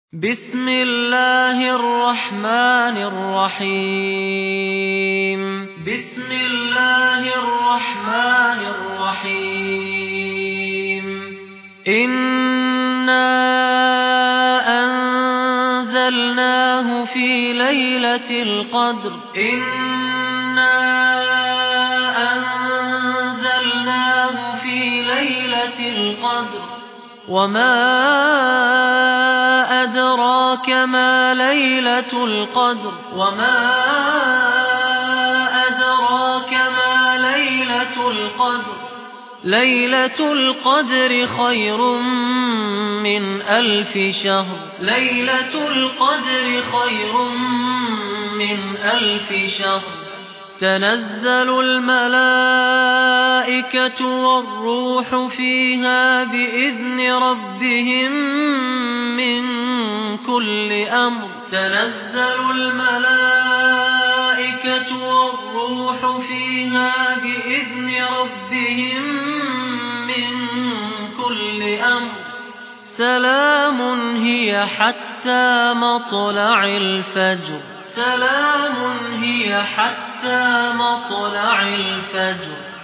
بسم الله الرحمن الرحيم بسم الله الرحمن الرحيم إنا أنزلناه في ليلة القدر إنا أنزلناه في ليلة القدر وما أدراك ما ليلة القدر وما أدراك ما ليلة القدر ليلة القدر خير من 1000 شهر ليلة القدر خير من 1000 شهر تنزل الملائكة والروح فيها بإذن ربهم من كل أمر تنزل الملائكة والروح فيها بإذن ربهم من كل أمر سلام هي حتى مطلع الفجر سلام هي حتى مطلع الفجر